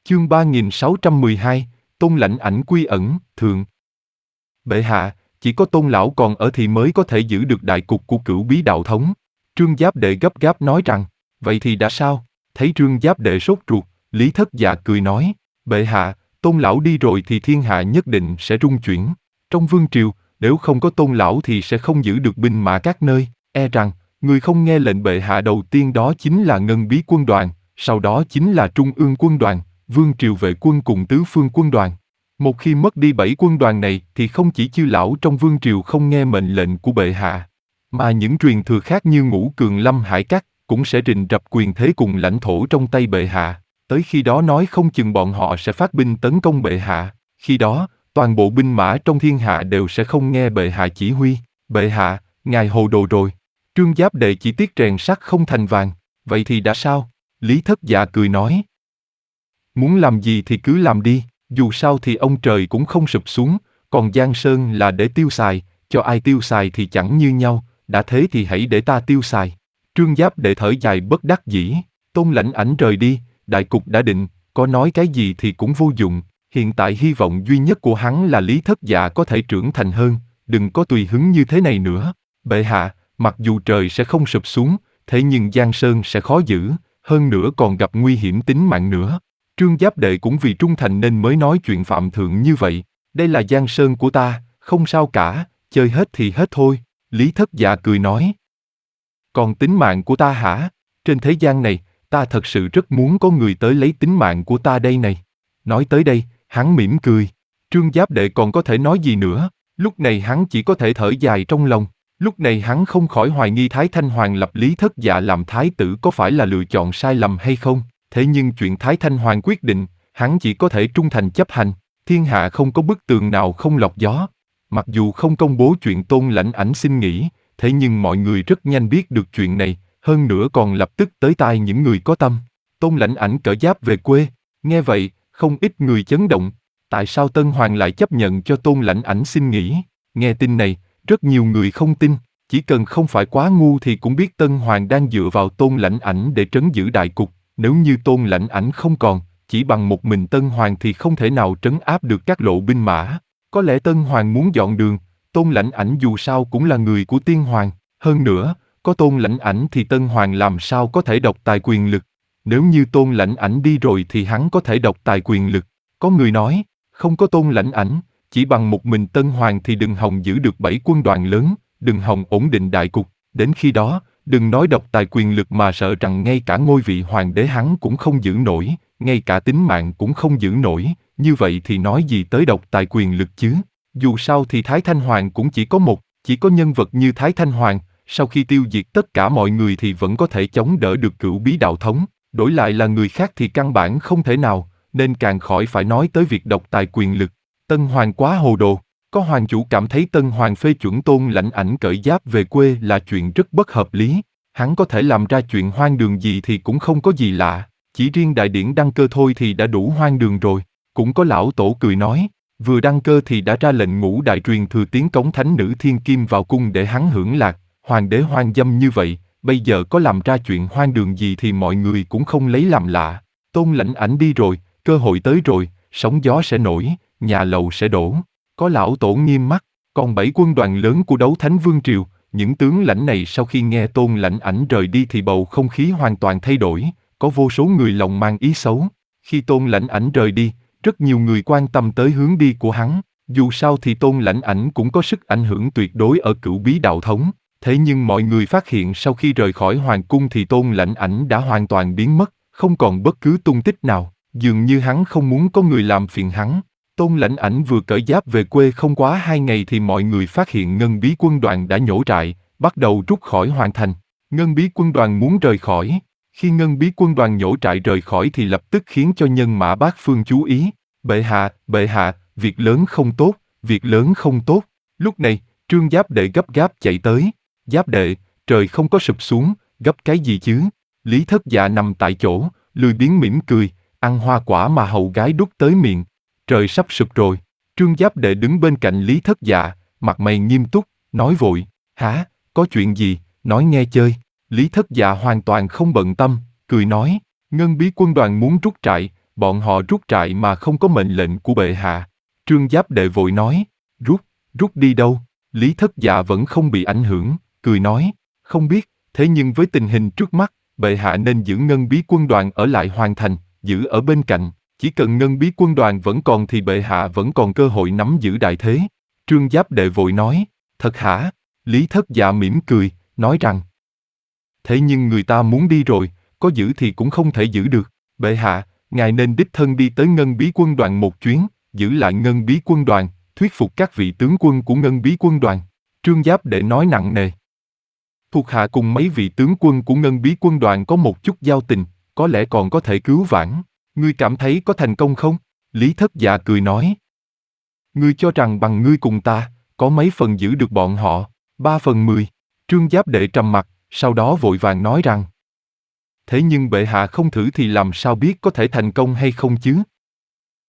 Chương 3612, Tôn Lãnh Ảnh quy ẩn, thượng. Bệ hạ, chỉ có Tôn lão còn ở thì mới có thể giữ được đại cục của Cửu Bí đạo thống. Trương Giáp Đệ gấp gáp nói rằng, vậy thì đã sao? Thấy Trương Giáp Đệ sốt ruột, Lý Thất Dạ cười nói, bệ hạ, Tôn lão đi rồi thì thiên hạ nhất định sẽ rung chuyển. Trong vương triều, nếu không có Tôn lão thì sẽ không giữ được binh mã các nơi, e rằng, người không nghe lệnh bệ hạ đầu tiên đó chính là Ngân Bí quân đoàn, sau đó chính là Trung ương quân đoàn, Vương triều vệ quân cùng tứ phương quân đoàn. Một khi mất đi 7 quân đoàn này thì không chỉ chư lão trong vương triều không nghe mệnh lệnh của bệ hạ, mà những truyền thừa khác như Ngũ Cường Lâm Hải Các cũng sẽ rình rập quyền thế cùng lãnh thổ trong tay bệ hạ. Tới khi đó nói không chừng bọn họ sẽ phát binh tấn công bệ hạ. Khi đó, toàn bộ binh mã trong thiên hạ đều sẽ không nghe bệ hạ chỉ huy. Bệ hạ, ngài hồ đồ rồi. Trương Giáp Đệ chỉ tiếc rèn sắt không thành vàng. Vậy thì đã sao? Lý Thất Dạ cười nói. Muốn làm gì thì cứ làm đi, dù sao thì ông trời cũng không sụp xuống, còn Giang Sơn là để tiêu xài, cho ai tiêu xài thì chẳng như nhau, đã thế thì hãy để ta tiêu xài. Trương Giáp Đệ thở dài bất đắc dĩ, Tôn Lãnh Ảnh rời đi, đại cục đã định, có nói cái gì thì cũng vô dụng, hiện tại hy vọng duy nhất của hắn là Lý Thất Dạ có thể trưởng thành hơn, đừng có tùy hứng như thế này nữa. Bệ hạ, mặc dù trời sẽ không sụp xuống, thế nhưng Giang Sơn sẽ khó giữ, hơn nữa còn gặp nguy hiểm tính mạng nữa. Trương Giáp Đệ cũng vì trung thành nên mới nói chuyện phạm thượng như vậy. Đây là Giang Sơn của ta, không sao cả, chơi hết thì hết thôi. Lý Thất Dạ cười nói. Còn tính mạng của ta hả? Trên thế gian này, ta thật sự rất muốn có người tới lấy tính mạng của ta đây này. Nói tới đây, hắn mỉm cười. Trương Giáp Đệ còn có thể nói gì nữa? Lúc này hắn chỉ có thể thở dài trong lòng. Lúc này hắn không khỏi hoài nghi Thái Thanh Hoàng lập Lý Thất Dạ làm thái tử có phải là lựa chọn sai lầm hay không. Thế nhưng chuyện Thái Thanh Hoàng quyết định, hắn chỉ có thể trung thành chấp hành, thiên hạ không có bức tường nào không lọt gió. Mặc dù không công bố chuyện Tôn Lãnh Ảnh xin nghỉ, thế nhưng mọi người rất nhanh biết được chuyện này, hơn nữa còn lập tức tới tai những người có tâm. Tôn Lãnh Ảnh cởi giáp về quê, nghe vậy, không ít người chấn động. Tại sao Tân Hoàng lại chấp nhận cho Tôn Lãnh Ảnh xin nghỉ? Nghe tin này, rất nhiều người không tin, chỉ cần không phải quá ngu thì cũng biết Tân Hoàng đang dựa vào Tôn Lãnh Ảnh để trấn giữ đại cục. Nếu như Tôn Lãnh Ảnh không còn, chỉ bằng một mình Tân Hoàng thì không thể nào trấn áp được các lộ binh mã. Có lẽ Tân Hoàng muốn dọn đường, Tôn Lãnh Ảnh dù sao cũng là người của Tiên Hoàng. Hơn nữa, có Tôn Lãnh Ảnh thì Tân Hoàng làm sao có thể độc tài quyền lực. Nếu như Tôn Lãnh Ảnh đi rồi thì hắn có thể độc tài quyền lực. Có người nói, không có Tôn Lãnh Ảnh, chỉ bằng một mình Tân Hoàng thì đừng hòng giữ được 7 quân đoàn lớn, đừng hòng ổn định đại cục. Đến khi đó, đừng nói độc tài quyền lực mà sợ rằng ngay cả ngôi vị hoàng đế hắn cũng không giữ nổi, ngay cả tính mạng cũng không giữ nổi, như vậy thì nói gì tới độc tài quyền lực chứ? Dù sao thì Thái Thanh Hoàng cũng chỉ có một, chỉ có nhân vật như Thái Thanh Hoàng, sau khi tiêu diệt tất cả mọi người thì vẫn có thể chống đỡ được Cửu Bí đạo thống, đổi lại là người khác thì căn bản không thể nào, nên càng khỏi phải nói tới việc độc tài quyền lực. Tân Hoàng quá hồ đồ. Có hoàng chủ cảm thấy Tân Hoàng phê chuẩn Tôn Lãnh Ảnh cởi giáp về quê là chuyện rất bất hợp lý. Hắn có thể làm ra chuyện hoang đường gì thì cũng không có gì lạ, chỉ riêng đại điển đăng cơ thôi thì đã đủ hoang đường rồi. Cũng có lão tổ cười nói, vừa đăng cơ thì đã ra lệnh ngũ đại truyền thừa tiến cống thánh nữ thiên kim vào cung để hắn hưởng lạc, hoàng đế hoang dâm như vậy, bây giờ có làm ra chuyện hoang đường gì thì mọi người cũng không lấy làm lạ. Tôn Lãnh Ảnh đi rồi, cơ hội tới rồi, sóng gió sẽ nổi, nhà lầu sẽ đổ. Có lão tổ nghiêm mắt, còn 7 quân đoàn lớn của Đấu Thánh Vương Triều, những tướng lãnh này sau khi nghe Tôn Lãnh Ảnh rời đi thì bầu không khí hoàn toàn thay đổi, có vô số người lòng mang ý xấu. Khi Tôn Lãnh Ảnh rời đi, rất nhiều người quan tâm tới hướng đi của hắn, dù sao thì Tôn Lãnh Ảnh cũng có sức ảnh hưởng tuyệt đối ở Cửu Bí đạo thống, thế nhưng mọi người phát hiện sau khi rời khỏi hoàng cung thì Tôn Lãnh Ảnh đã hoàn toàn biến mất, không còn bất cứ tung tích nào, dường như hắn không muốn có người làm phiền hắn. Tôn Lãnh Ảnh vừa cởi giáp về quê không quá 2 ngày thì mọi người phát hiện Ngân Bí quân đoàn đã nhổ trại, bắt đầu rút khỏi hoàng thành. Ngân Bí quân đoàn muốn rời khỏi. Khi Ngân Bí quân đoàn nhổ trại rời khỏi thì lập tức khiến cho nhân mã bát phương chú ý. Bệ hạ, việc lớn không tốt, việc lớn không tốt. Lúc này, Trương Giáp Đệ gấp gáp chạy tới. Giáp Đệ, trời không có sụp xuống, gấp cái gì chứ? Lý Thất Dạ nằm tại chỗ, lười biếng mỉm cười, ăn hoa quả mà hầu gái đút tới miệng. Trời sắp sụp rồi. Trương Giáp Đệ đứng bên cạnh Lý Thất Dạ, mặt mày nghiêm túc, nói vội, hả, có chuyện gì, nói nghe chơi. Lý Thất Dạ hoàn toàn không bận tâm, cười nói, Ngân Bí quân đoàn muốn rút trại, bọn họ rút trại mà không có mệnh lệnh của bệ hạ. Trương Giáp Đệ vội nói, rút đi đâu? Lý Thất Dạ vẫn không bị ảnh hưởng, cười nói, không biết, thế nhưng với tình hình trước mắt, bệ hạ nên giữ Ngân Bí quân đoàn ở lại Hoàng Thành, giữ ở bên cạnh, chỉ cần Ngân Bí quân đoàn vẫn còn thì bệ hạ vẫn còn cơ hội nắm giữ đại thế. Trương Giáp Đệ vội nói, thật hả? Lý Thất Dạ mỉm cười, nói rằng, thế nhưng người ta muốn đi rồi, có giữ thì cũng không thể giữ được. Bệ hạ, ngài nên đích thân đi tới Ngân Bí quân đoàn một chuyến, giữ lại Ngân Bí quân đoàn, thuyết phục các vị tướng quân của Ngân Bí quân đoàn. Trương Giáp Đệ nói nặng nề. Thuộc hạ cùng mấy vị tướng quân của Ngân Bí quân đoàn có một chút giao tình, có lẽ còn có thể cứu vãn. Ngươi cảm thấy có thành công không? Lý Thất Dạ cười nói. Ngươi cho rằng bằng ngươi cùng ta, có mấy phần giữ được bọn họ? 3/10. Trương Giáp Đệ trầm mặt, sau đó vội vàng nói rằng. Thế nhưng bệ hạ không thử thì làm sao biết có thể thành công hay không chứ?